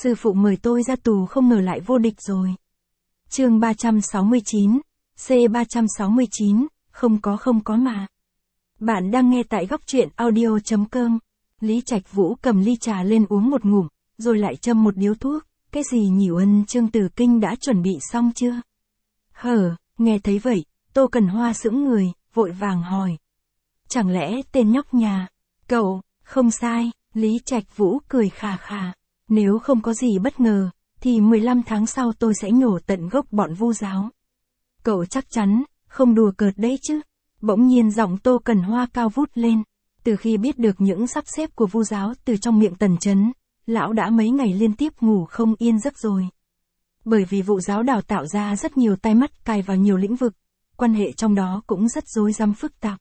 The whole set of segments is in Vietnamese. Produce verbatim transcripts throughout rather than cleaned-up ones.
Sư phụ mời tôi ra tù không ngờ lại vô địch rồi. Chương ba trăm sáu mươi chín, C ba trăm sáu mươi chín, không có không có mà. Bạn đang nghe tại góc truyện audio chấm com. Lý Trạch Vũ cầm ly trà lên uống một ngụm, rồi lại châm một điếu thuốc. Cái gì nhỉ? Ân Chương Từ Kinh đã chuẩn bị xong chưa? Hở, nghe thấy vậy, Tô Cần Hoa sững người, vội vàng hỏi. Chẳng lẽ tên nhóc nhà, cậu, không sai, Lý Trạch Vũ cười khà khà. Nếu không có gì bất ngờ, thì mười lăm tháng sau tôi sẽ nhổ tận gốc bọn Vu giáo. Cậu chắc chắn, không đùa cợt đấy chứ? Bỗng nhiên giọng Tô Cần Hoa cao vút lên. Từ khi biết được những sắp xếp của Vu giáo từ trong miệng Tần Chấn, lão đã mấy ngày liên tiếp ngủ không yên giấc rồi. Bởi vì Vu giáo đào tạo ra rất nhiều tai mắt cài vào nhiều lĩnh vực, quan hệ trong đó cũng rất rối rắm phức tạp.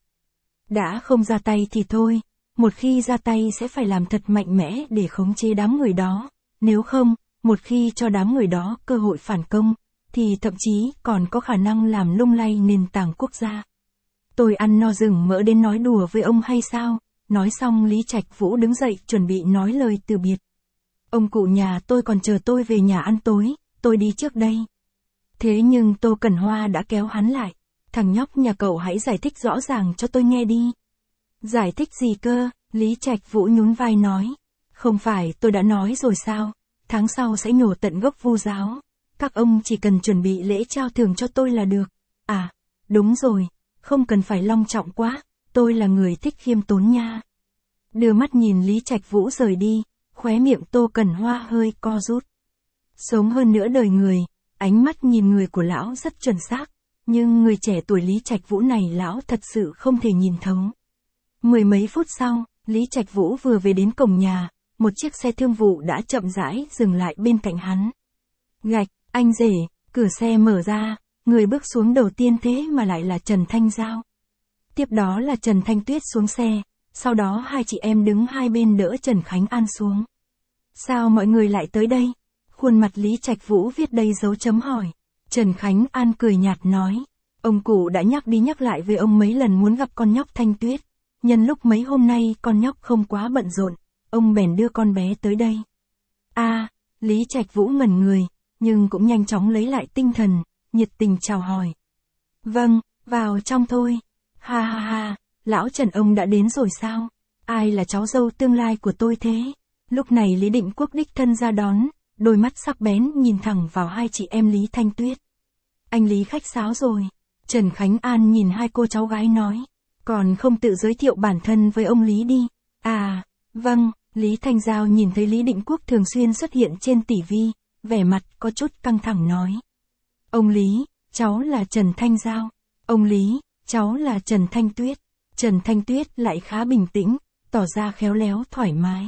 Đã không ra tay thì thôi, một khi ra tay sẽ phải làm thật mạnh mẽ để khống chế đám người đó, nếu không, một khi cho đám người đó cơ hội phản công, thì thậm chí còn có khả năng làm lung lay nền tảng quốc gia. Tôi ăn no rừng mỡ đến nói đùa với ông hay sao? Nói xong Lý Trạch Vũ đứng dậy chuẩn bị nói lời từ biệt. Ông cụ nhà tôi còn chờ tôi về nhà ăn tối, tôi đi trước đây. Thế nhưng Tô Cần Hoa đã kéo hắn lại. Thằng nhóc nhà cậu hãy giải thích rõ ràng cho tôi nghe đi. Giải thích gì cơ? Lý Trạch Vũ nhún vai nói. Không phải tôi đã nói rồi sao? Tháng sau sẽ nhổ tận gốc Vu giáo. Các ông chỉ cần chuẩn bị lễ trao thưởng cho tôi là được. À, đúng rồi, không cần phải long trọng quá, tôi là người thích khiêm tốn nha. Đưa mắt nhìn Lý Trạch Vũ rời đi, khóe miệng Tô Cần Hoa hơi co rút. Sống hơn nửa đời người, ánh mắt nhìn người của lão rất chuẩn xác, nhưng người trẻ tuổi Lý Trạch Vũ này lão thật sự không thể nhìn thấu. Mười mấy phút sau, Lý Trạch Vũ vừa về đến cổng nhà, một chiếc xe thương vụ đã chậm rãi dừng lại bên cạnh hắn. Gạch, anh rể, cửa xe mở ra, người bước xuống đầu tiên thế mà lại là Trần Thanh Giao. Tiếp đó là Trần Thanh Tuyết xuống xe, sau đó hai chị em đứng hai bên đỡ Trần Khánh An xuống. Sao mọi người lại tới đây? Khuôn mặt Lý Trạch Vũ viết đầy dấu chấm hỏi. Trần Khánh An cười nhạt nói, ông cụ đã nhắc đi nhắc lại với ông mấy lần muốn gặp con nhóc Thanh Tuyết. Nhân lúc mấy hôm nay con nhóc không quá bận rộn, ông bèn đưa con bé tới đây. A, à, Lý Trạch Vũ ngẩn người, nhưng cũng nhanh chóng lấy lại tinh thần, nhiệt tình chào hỏi. Vâng, vào trong thôi. Ha ha ha, lão Trần ông đã đến rồi sao? Ai là cháu dâu tương lai của tôi thế? Lúc này Lý Định Quốc đích thân ra đón, đôi mắt sắc bén nhìn thẳng vào hai chị em Lý Thanh Tuyết. Anh Lý khách sáo rồi. Trần Khánh An nhìn hai cô cháu gái nói. Còn không tự giới thiệu bản thân với ông Lý đi. À, vâng, Lý Thanh Giao nhìn thấy Lý Định Quốc thường xuyên xuất hiện trên ti vi, vẻ mặt có chút căng thẳng nói. Ông Lý, cháu là Trần Thanh Giao. Ông Lý, cháu là Trần Thanh Tuyết. Trần Thanh Tuyết lại khá bình tĩnh, tỏ ra khéo léo thoải mái.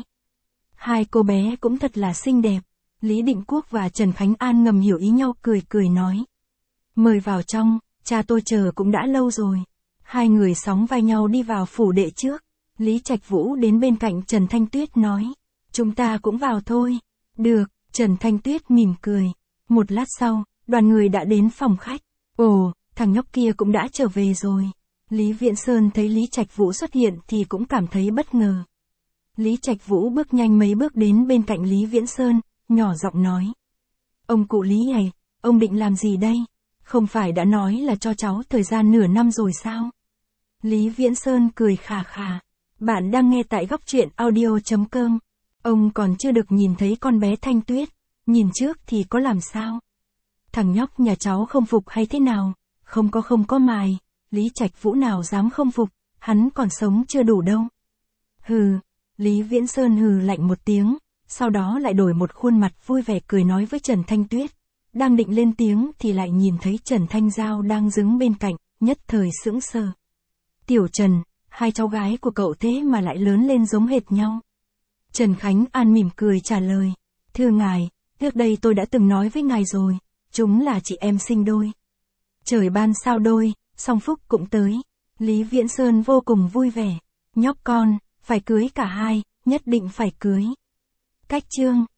Hai cô bé cũng thật là xinh đẹp. Lý Định Quốc và Trần Khánh An ngầm hiểu ý nhau cười cười nói. Mời vào trong, cha tôi chờ cũng đã lâu rồi. Hai người sóng vai nhau đi vào phủ đệ trước. Lý Trạch Vũ đến bên cạnh Trần Thanh Tuyết nói. Chúng ta cũng vào thôi. Được, Trần Thanh Tuyết mỉm cười. Một lát sau, đoàn người đã đến phòng khách. Ồ, thằng nhóc kia cũng đã trở về rồi. Lý Viễn Sơn thấy Lý Trạch Vũ xuất hiện thì cũng cảm thấy bất ngờ. Lý Trạch Vũ bước nhanh mấy bước đến bên cạnh Lý Viễn Sơn, nhỏ giọng nói. Ông cụ Lý này, ông định làm gì đây? Không phải đã nói là cho cháu thời gian nửa năm rồi sao? Lý Viễn Sơn cười khà khà. Bạn đang nghe tại góc truyện audio chấm com. Ông còn chưa được nhìn thấy con bé Thanh Tuyết, nhìn trước thì có làm sao? Thằng nhóc nhà cháu không phục hay thế nào? Không có không có mài. Lý Trạch Vũ nào dám không phục, hắn còn sống chưa đủ đâu. Hừ, Lý Viễn Sơn hừ lạnh một tiếng, sau đó lại đổi một khuôn mặt vui vẻ cười nói với Trần Thanh Tuyết. Đang định lên tiếng thì lại nhìn thấy Trần Thanh Giao đang đứng bên cạnh, nhất thời sững sờ. Tiểu Trần, hai cháu gái của cậu thế mà lại lớn lên giống hệt nhau. Trần Khánh An mỉm cười trả lời. Thưa ngài, trước đây tôi đã từng nói với ngài rồi, chúng là chị em sinh đôi. Trời ban sao đôi, song phúc cũng tới. Lý Viễn Sơn vô cùng vui vẻ. Nhóc con, phải cưới cả hai, nhất định phải cưới. Cách chương